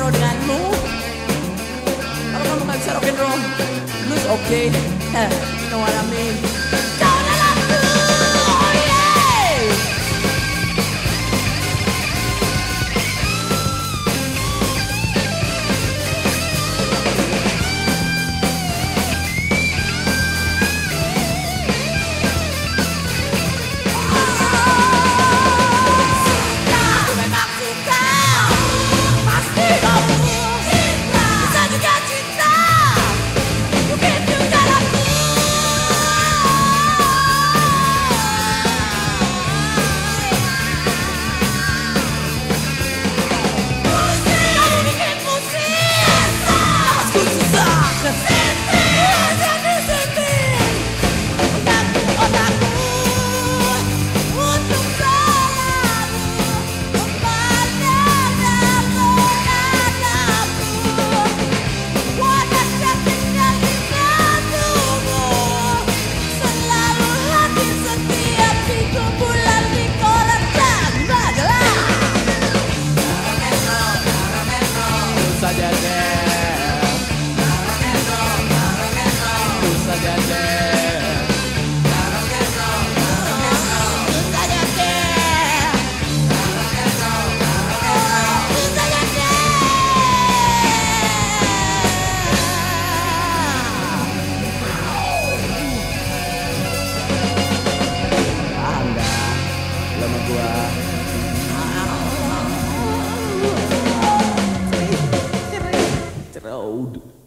roll denganmu. Kalau kamu nggak bisa rock and roll, blues oke. You know what I mean? Kau dalamku, oh yeah. Saja deh, saja deh, saja deh, saja deh. Paham dah, lama gua. Cerau.